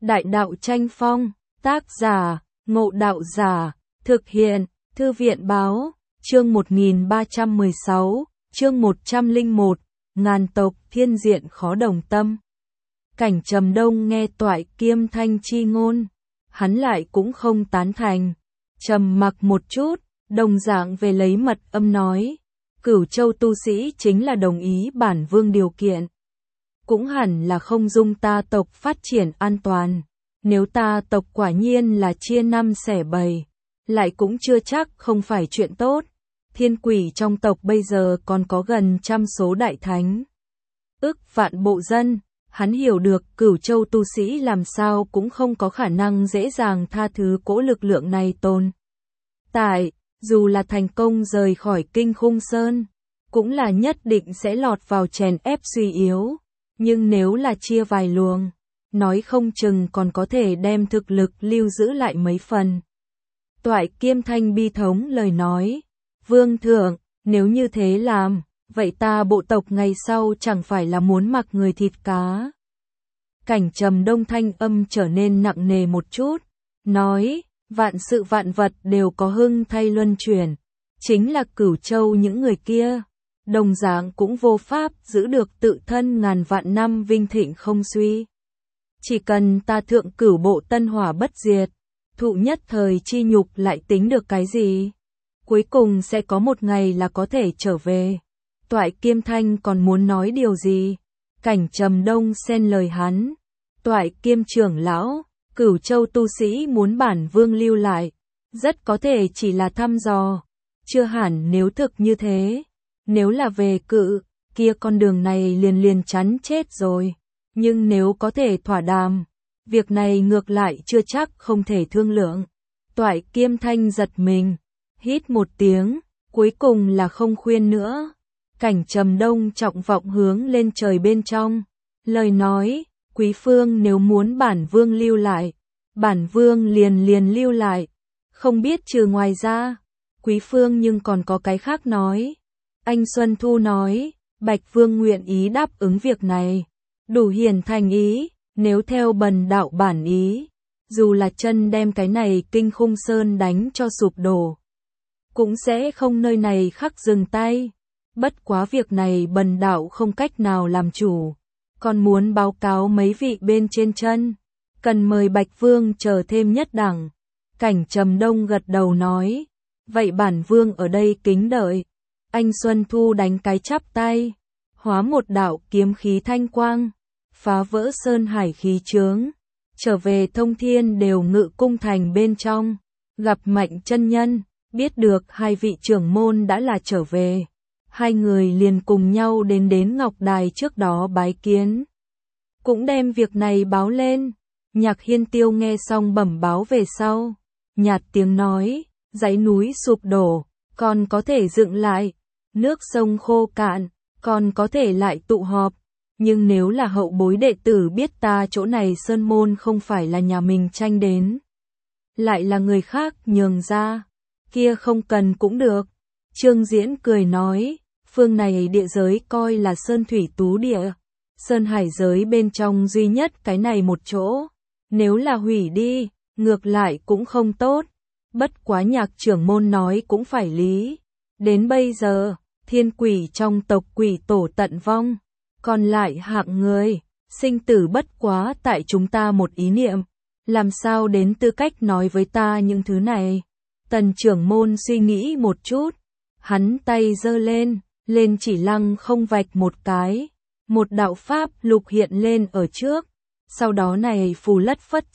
Đại đạo tranh phong, tác giả, Ngộ Đạo Giả, thực hiện, Thư viện Báo, chương 1316, chương 101, ngàn tộc thiên diện khó đồng tâm. Cảnh Trầm Đông nghe Toại Kiêm Thanh chi ngôn, hắn lại cũng không tán thành, trầm mặc một chút, đồng dạng về lấy mật âm nói, Cửu Châu tu sĩ chính là đồng ý bản vương điều kiện. Cũng hẳn là không dung ta tộc phát triển an toàn, nếu ta tộc quả nhiên là chia năm xẻ bảy, lại cũng chưa chắc không phải chuyện tốt. Thiên quỷ trong tộc bây giờ còn có gần 100 số đại thánh, ức vạn bộ dân, hắn hiểu được Cửu Châu tu sĩ làm sao cũng không có khả năng dễ dàng tha thứ cỗ lực lượng này tồn tại, dù là thành công rời khỏi Kinh Khung Sơn, cũng là nhất định sẽ lọt vào chèn ép suy yếu, nhưng nếu là chia vài luồng, nói không chừng còn có thể đem thực lực lưu giữ lại mấy phần. Toại Kiêm Thanh bi thống lời nói, vương thượng, nếu như thế làm, vậy ta bộ tộc ngày sau chẳng phải là muốn mặc người thịt cá. Cảnh Trầm Đông thanh âm trở nên nặng nề một chút, nói, vạn sự vạn vật đều có hưng thay luân chuyển, chính là Cửu Châu những người kia, đồng dạng cũng vô pháp giữ được tự thân ngàn vạn năm vinh thịnh không suy. Chỉ cần ta thượng cửu bộ tân hỏa bất diệt, thụ nhất thời chi nhục lại tính được cái gì? Cuối cùng sẽ có một ngày là có thể trở về. Toại Kiêm Thanh còn muốn nói điều gì? Cảnh Trầm Đông xen lời hắn. Toại Kiêm trưởng lão, Cửu Châu tu sĩ muốn bản vương lưu lại, rất có thể chỉ là thăm dò, chưa hẳn nếu thực như thế. Nếu là về Cự, kia con đường này liền chắn chết rồi. Nhưng nếu có thể thỏa đàm, việc này ngược lại chưa chắc không thể thương lượng. Toại Kiêm Thanh giật mình, hít một tiếng, cuối cùng là không khuyên nữa. Cảnh Trầm Đông trọng vọng hướng lên trời bên trong, lời nói, quý phương nếu muốn bản vương lưu lại, bản vương liền lưu lại, không biết trừ ngoài ra, quý phương nhưng còn có cái khác nói. Anh Xuân Thu nói, Bạch Vương nguyện ý đáp ứng việc này, đủ hiền thành ý, nếu theo bần đạo bản ý, dù là chân đem cái này Kinh Khung Sơn đánh cho sụp đổ, cũng sẽ không nơi này khắc dừng tay. Bất quá việc này bần đạo không cách nào làm chủ, còn muốn báo cáo mấy vị bên trên chân, cần mời Bạch Vương chờ thêm nhất đẳng. Cảnh Trầm Đông gật đầu nói, vậy bản vương ở đây kính đợi. Anh Xuân Thu đánh cái chắp tay, hóa một đạo kiếm khí thanh quang, phá vỡ sơn hải khí chướng, trở về Thông Thiên đều ngự cung thành bên trong, gặp Mạnh chân nhân, biết được hai vị trưởng môn đã là trở về, hai người liền cùng nhau đến Ngọc Đài trước đó bái kiến, cũng đem việc này báo lên. Nhạc Hiên Tiêu nghe xong bẩm báo về sau, nhạt tiếng nói, dãy núi sụp đổ, còn có thể dựng lại, nước sông khô cạn, còn có thể lại tụ họp, nhưng nếu là hậu bối đệ tử biết ta chỗ này sơn môn không phải là nhà mình tranh đến, lại là người khác nhường ra, kia không cần cũng được. Trương Diễn cười nói, phương này địa giới coi là sơn thủy tú địa, sơn hải giới bên trong duy nhất cái này một chỗ, nếu là hủy đi, ngược lại cũng không tốt. Bất quá Nhạc trưởng môn nói cũng phải lý, đến bây giờ thiên quỷ trong tộc quỷ tổ tận vong, còn lại hạng người, sinh tử bất quá tại chúng ta một ý niệm, làm sao đến tư cách nói với ta những thứ này. Tần trưởng môn suy nghĩ một chút, hắn tay giơ lên chỉ lăng không vạch một cái, một đạo pháp lục hiện lên ở trước, sau đó này phù lất phất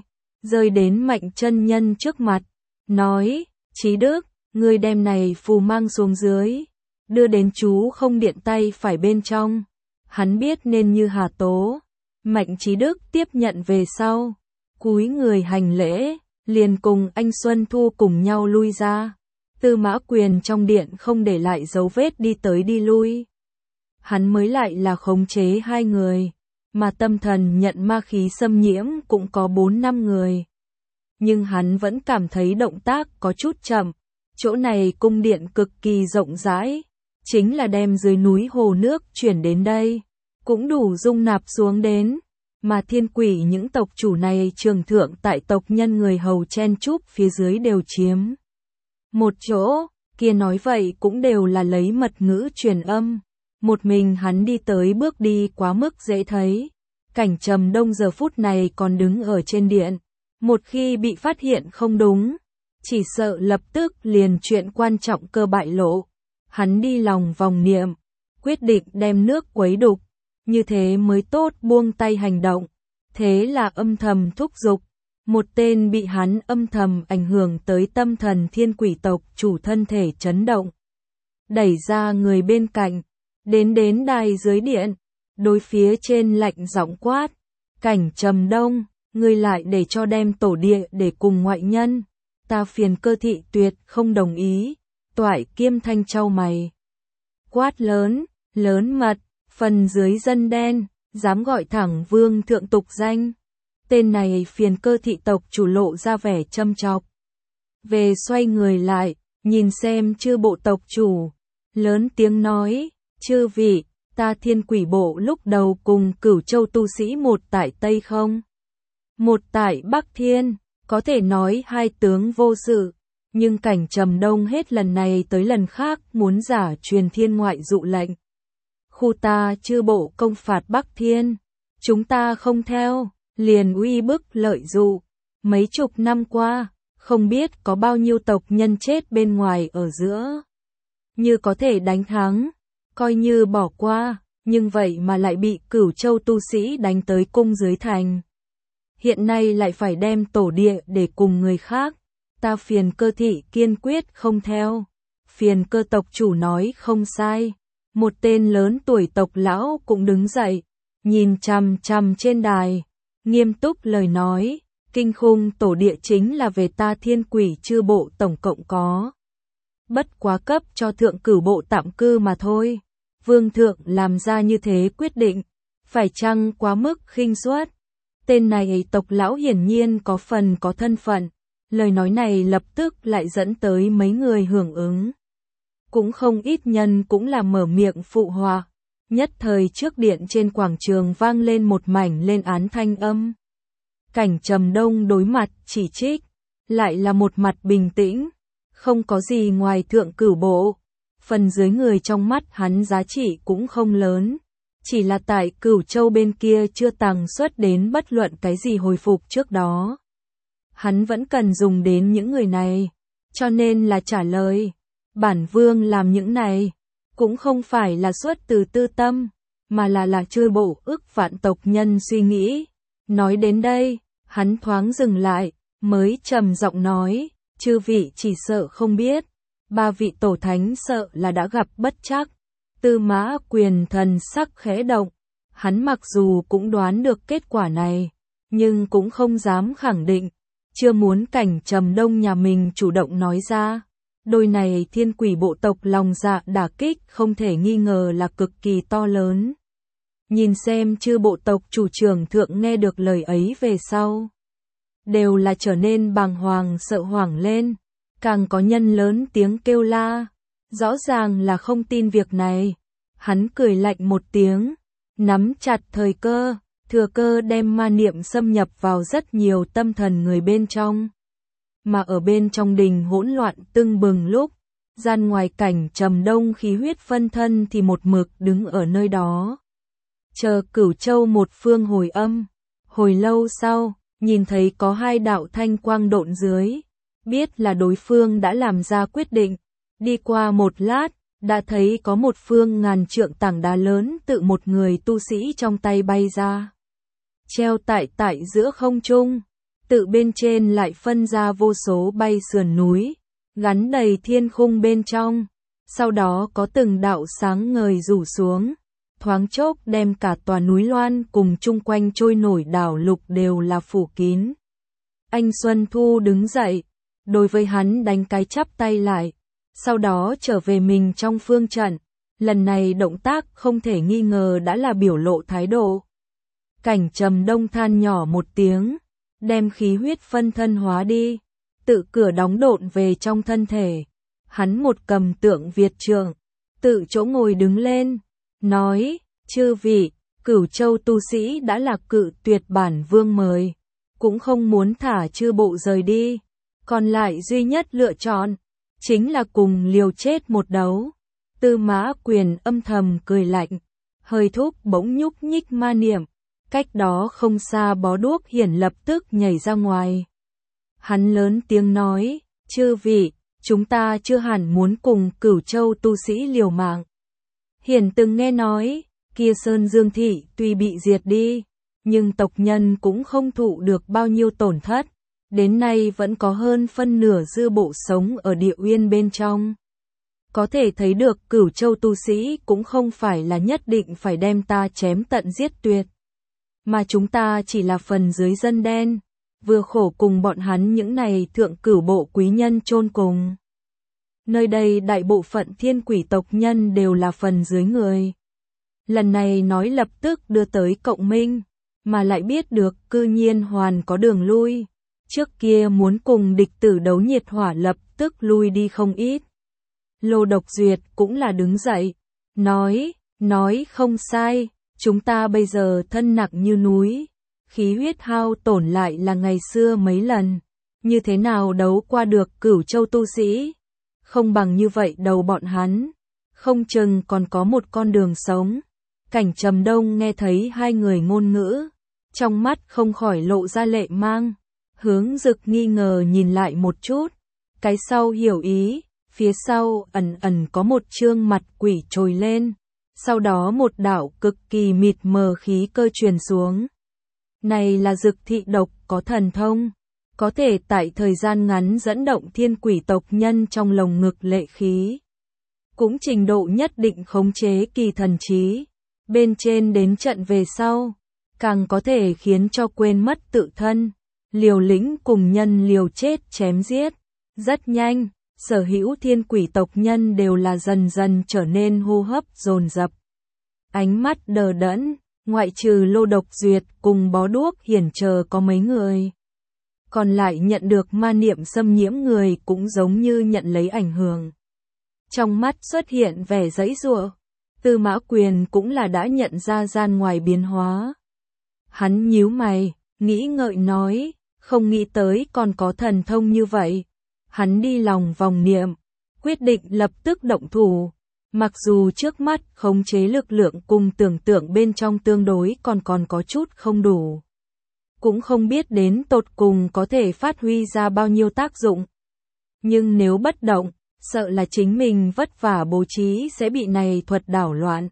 rơi đến Mạnh chân nhân trước mặt, nói, Trí Đức, ngươi đem này phù mang xuống dưới, đưa đến chú không điện tay phải bên trong. Hắn biết nên như hà tố. Mạnh Trí Đức tiếp nhận về sau, cúi người hành lễ, liền cùng anh Xuân Thu cùng nhau lui ra. Tư Mã Quyền trong điện không để lại dấu vết đi tới đi lui. Hắn mới lại là khống chế hai người, mà tâm thần nhận ma khí xâm nhiễm cũng có 4-5 người. Nhưng hắn vẫn cảm thấy động tác có chút chậm, chỗ này cung điện cực kỳ rộng rãi, chính là đem dưới núi hồ nước chuyển đến đây, cũng đủ dung nạp xuống đến. mà thiên quỷ những tộc chủ này trường thượng tại tộc nhân người hầu chen chúc phía dưới đều chiếm một chỗ, kia nói vậy cũng đều là lấy mật ngữ truyền âm. Một mình hắn đi tới bước đi quá mức dễ thấy. Cảnh Trầm Đông giờ phút này còn đứng ở trên điện. Một khi bị phát hiện không đúng, chỉ sợ lập tức liền chuyện quan trọng cơ bại lộ. Hắn đi lòng vòng niệm, quyết định đem nước quấy đục, như thế mới tốt buông tay hành động. Thế là âm thầm thúc giục. Một tên bị hắn âm thầm ảnh hưởng tới tâm thần thiên quỷ tộc chủ thân thể chấn động. Đẩy ra người bên cạnh, đến đài dưới điện, đối phía trên lạnh giọng quát. Cảnh Trầm Đông, ngươi lại để cho đem tổ địa để cùng ngoại nhân. Ta Phiền Cơ thị tuyệt không đồng ý. Toại Kiêm Thanh chau mày. Quát lớn, lớn mật, phần dưới dân đen, dám gọi thẳng vương thượng tục danh. Tên này Phiền Cơ thị tộc chủ lộ ra vẻ châm chọc. Về xoay người lại, nhìn xem chư bộ tộc chủ. Lớn tiếng nói, chư vị, ta thiên quỷ bộ lúc đầu cùng Cửu Châu tu sĩ một tại Tây không? Một tại Bắc Thiên, có thể nói hai tướng vô sự. Nhưng Cảnh Trầm Đông hết lần này tới lần khác muốn giả truyền thiên ngoại dụ lệnh. Khu ta chư bộ công phạt Bắc Thiên, chúng ta không theo, liền uy bức lợi dụ. Mấy chục năm qua, không biết có bao nhiêu tộc nhân chết bên ngoài ở giữa. Như có thể đánh thắng, coi như bỏ qua, nhưng vậy mà lại bị Cửu Châu tu sĩ đánh tới cung dưới thành. Hiện nay lại phải đem tổ địa để cùng người khác. Ta Phiền Cơ thị kiên quyết không theo. Phiền Cơ tộc chủ nói không sai. Một tên lớn tuổi tộc lão cũng đứng dậy, nhìn chằm chằm trên đài, nghiêm túc lời nói, kinh khung tổ địa chính là về ta thiên quỷ chư bộ tổng cộng có. Bất quá cấp cho thượng cửu bộ tạm cư mà thôi. Vương thượng làm ra như thế quyết định, phải chăng quá mức khinh suất? Tên này tộc lão hiển nhiên có phần có thân phận. Lời nói này lập tức lại dẫn tới mấy người hưởng ứng. Cũng không ít nhân cũng là mở miệng phụ họa. Nhất thời trước điện trên quảng trường vang lên một mảnh lên án thanh âm. Cảnh Trầm Đông đối mặt chỉ trích, lại là một mặt bình tĩnh, không có gì ngoài thượng cửu bộ. Phần dưới người trong mắt hắn giá trị cũng không lớn, chỉ là tại Cửu Châu bên kia chưa tàng xuất đến bất luận cái gì hồi phục trước đó. Hắn vẫn cần dùng đến những người này, cho nên là trả lời. Bản vương làm những này, cũng không phải là xuất từ tư tâm, mà là chư bộ ức vạn tộc nhân suy nghĩ. Nói đến đây, hắn thoáng dừng lại, mới trầm giọng nói, chư vị chỉ sợ không biết, ba vị tổ thánh sợ là đã gặp bất trắc. Tư Mã Quyền thần sắc khẽ động, hắn mặc dù cũng đoán được kết quả này, nhưng cũng không dám khẳng định, chưa muốn Cảnh Trầm Đông nhà mình chủ động nói ra. Đôi này thiên quỷ bộ tộc lòng dạ đả kích không thể nghi ngờ là cực kỳ to lớn. Nhìn xem chư bộ tộc chủ trưởng thượng nghe được lời ấy về sau, đều là trở nên bàng hoàng sợ hoảng lên, càng có nhân lớn tiếng kêu la, rõ ràng là không tin việc này. Hắn cười lạnh một tiếng, nắm chặt thời cơ, thừa cơ đem ma niệm xâm nhập vào rất nhiều tâm thần người bên trong. Mà ở bên trong đình hỗn loạn tưng bừng lúc, gian ngoài Cảnh Trầm Đông khí huyết phân thân thì một mực đứng ở nơi đó. Chờ Cửu Châu một phương hồi âm, hồi lâu sau, nhìn thấy có hai đạo thanh quang độn dưới, biết là đối phương đã làm ra quyết định. Đi qua một lát, đã thấy có một phương ngàn trượng tảng đá lớn tự một người tu sĩ trong tay bay ra. Treo tại giữa không trung. Tự bên trên lại phân ra vô số bay sườn núi, gắn đầy thiên khung bên trong, sau đó có từng đạo sáng ngời rủ xuống, thoáng chốc đem cả tòa núi Loan cùng chung quanh trôi nổi đảo lục đều là phủ kín. Anh Xuân Thu đứng dậy, đối với hắn đánh cái chắp tay lại, sau đó trở về mình trong phương trận, lần này động tác không thể nghi ngờ đã là biểu lộ thái độ. Cảnh Trầm Đông than nhỏ một tiếng, đem khí huyết phân thân hóa đi, tự cửa đóng độn về trong thân thể. Hắn một cầm tượng Việt trượng, tự chỗ ngồi đứng lên, nói, chư vị, Cửu Châu tu sĩ đã là cự tuyệt bản vương mời, cũng không muốn thả chư bộ rời đi, còn lại duy nhất lựa chọn, chính là cùng liều chết một đấu. Tư Mã Quyền âm thầm cười lạnh, hơi thúc bỗng nhúc nhích ma niệm, cách đó không xa Bó Đuốc Hiển lập tức nhảy ra ngoài. Hắn lớn tiếng nói, chư vị, chúng ta chưa hẳn muốn cùng Cửu Châu tu sĩ liều mạng. Hiển từng nghe nói, kia Sơn Dương Thị tuy bị diệt đi, nhưng tộc nhân cũng không thụ được bao nhiêu tổn thất, đến nay vẫn có hơn phân nửa dư bộ sống ở địa uyên bên trong. Có thể thấy được Cửu Châu tu sĩ cũng không phải là nhất định phải đem ta chém tận giết tuyệt, mà chúng ta chỉ là phần dưới dân đen, vừa khổ cùng bọn hắn những này thượng cửu bộ quý nhân chôn cùng. Nơi đây đại bộ phận thiên quỷ tộc nhân đều là phần dưới người. Lần này nói lập tức đưa tới cộng minh, mà lại biết được cư nhiên hoàn có đường lui. Trước kia muốn cùng địch tử đấu nhiệt hỏa lập tức lui đi không ít. Lô Độc Duyệt cũng là đứng dậy, nói không sai, chúng ta bây giờ thân nặng như núi, khí huyết hao tổn lại là ngày xưa mấy lần, như thế nào đấu qua được Cửu Châu tu sĩ, không bằng như vậy đầu bọn hắn, không chừng còn có một con đường sống. Cảnh Trầm Đông nghe thấy hai người ngôn ngữ, trong mắt không khỏi lộ ra lệ mang, hướng Dực nghi ngờ nhìn lại một chút, cái sau hiểu ý, phía sau ẩn có một trương mặt quỷ trồi lên, sau đó một đạo cực kỳ mịt mờ khí cơ truyền xuống. Này là Dực thị độc có thần thông, có thể tại thời gian ngắn dẫn động thiên quỷ tộc nhân trong lồng ngực lệ khí, cũng trình độ nhất định khống chế kỳ thần trí. Bên trên đến trận về sau, càng có thể khiến cho quên mất tự thân, liều lĩnh cùng nhân liều chết chém giết. Rất nhanh, sở hữu thiên quỷ tộc nhân đều là dần dần trở nên hô hấp dồn dập. Ánh mắt đờ đẫn, ngoại trừ Lô Độc Duyệt cùng Bó Đuốc Hiển chờ có mấy người. Còn lại nhận được ma niệm xâm nhiễm người cũng giống như nhận lấy ảnh hưởng. Trong mắt xuất hiện vẻ giãy giụa. Tư Mã Quyền cũng là đã nhận ra gian ngoài biến hóa. Hắn nhíu mày, nghĩ ngợi nói, không nghĩ tới còn có thần thông như vậy. Hắn đi lòng vòng niệm, quyết định lập tức động thủ. Mặc dù trước mắt khống chế lực lượng cùng tưởng tượng bên trong tương đối còn có chút không đủ. Cũng không biết đến tột cùng có thể phát huy ra bao nhiêu tác dụng. Nhưng nếu bất động, sợ là chính mình vất vả bố trí sẽ bị này thuật đảo loạn.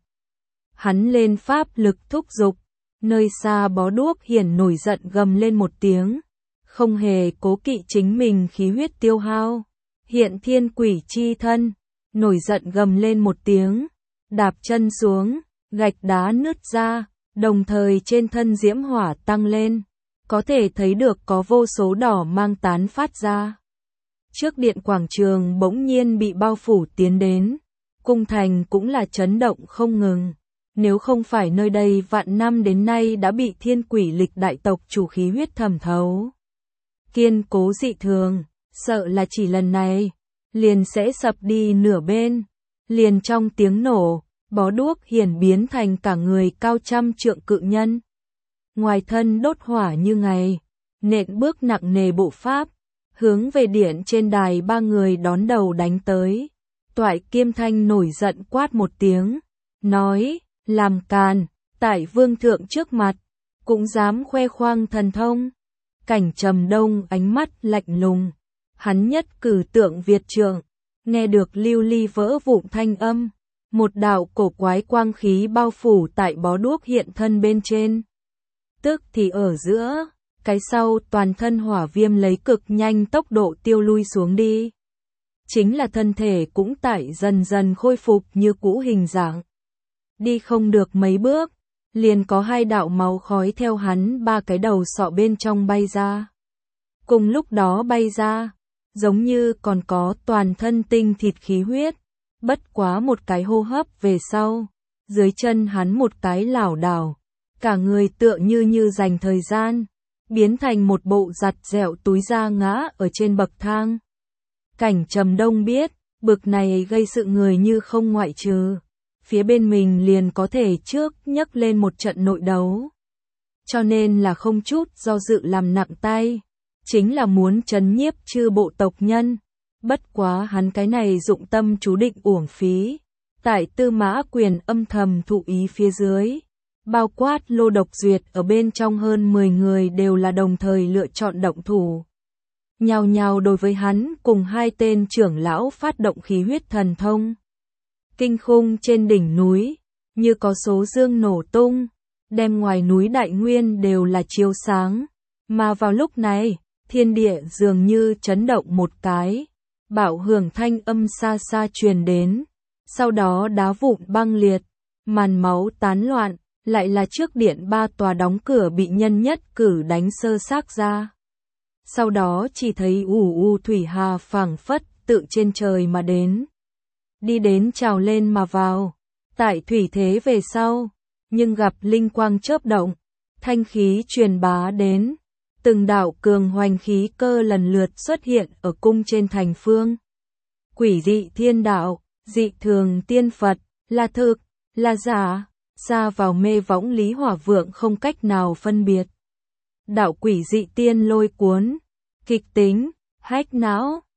Hắn lên pháp lực thúc giục, nơi xa Bó Đuốc Hiển nổi giận gầm lên một tiếng, không hề cố kỵ chính mình khí huyết tiêu hao. Hiện thiên quỷ chi thân, nổi giận gầm lên một tiếng, đạp chân xuống, gạch đá nứt ra, đồng thời trên thân diễm hỏa tăng lên, có thể thấy được có vô số đỏ mang tán phát ra. Trước điện quảng trường bỗng nhiên bị bao phủ tiến đến, cung thành cũng là chấn động không ngừng. Nếu không phải nơi đây vạn năm đến nay đã bị thiên quỷ lịch đại tộc chủ khí huyết thẩm thấu, kiên cố dị thường, sợ là chỉ lần này, liền sẽ sập đi nửa bên. Liền trong tiếng nổ, Bó Đuốc Hiển biến thành cả người cao trăm trượng cự nhân. Ngoài thân đốt hỏa như ngày, nện bước nặng nề bộ pháp, hướng về điện trên đài ba người đón đầu đánh tới. Toại Kiêm Thanh nổi giận quát một tiếng, nói, làm càn, tại vương thượng trước mặt, cũng dám khoe khoang thần thông. Cảnh Trầm Đông ánh mắt lạnh lùng, hắn nhất cử tượng Việt trượng, nghe được lưu ly vỡ vụn thanh âm, một đạo cổ quái quang khí bao phủ tại Bó Đuốc hiện thân bên trên. Tức thì ở giữa, cái sau toàn thân hỏa viêm lấy cực nhanh tốc độ tiêu lui xuống đi. Chính là thân thể cũng tại dần dần khôi phục như cũ hình dạng. Đi không được mấy bước, liền có hai đạo máu khói theo hắn ba cái đầu sọ bên trong bay ra. Cùng lúc đó bay ra, giống như còn có toàn thân tinh thịt khí huyết, bất quá một cái hô hấp về sau, dưới chân hắn một cái lảo đảo, cả người tựa như dành thời gian, biến thành một bộ giặt dẹo túi da ngã ở trên bậc thang. Cảnh Trầm Đông biết, bực này gây sự người như không ngoại trừ phía bên mình liền có thể trước nhấc lên một trận nội đấu. Cho nên là không chút do dự làm nặng tay, chính là muốn trấn nhiếp chư bộ tộc nhân. Bất quá hắn cái này dụng tâm chú định uổng phí. Tại Tư Mã Quyền âm thầm thụ ý phía dưới, bao quát Lô Độc Duyệt ở bên trong hơn 10 người đều là đồng thời lựa chọn động thủ. Nhào nhào đối với hắn cùng hai tên trưởng lão phát động khí huyết thần thông. Kinh khủng trên đỉnh núi, như có số dương nổ tung, đem ngoài núi đại nguyên đều là chiếu sáng. Mà vào lúc này, thiên địa dường như chấn động một cái, bạo hưởng thanh âm xa xa truyền đến. Sau đó đá vụn băng liệt, màn máu tán loạn, lại là trước điện 3 tòa đóng cửa bị nhân nhất cử đánh sơ xác ra. Sau đó chỉ thấy thủy hà phảng phất tự trên trời mà đến. Đi đến trào lên mà vào, tại thủy thế về sau, nhưng gặp linh quang chớp động, thanh khí truyền bá đến. Từng đạo cường hoành khí cơ lần lượt xuất hiện ở cung trên thành phương. Quỷ dị thiên đạo, dị thường tiên Phật, là thực, là giả, xa vào mê võng Lý Hỏa Vượng không cách nào phân biệt. Đạo quỷ dị tiên lôi cuốn, kịch tính, hách não,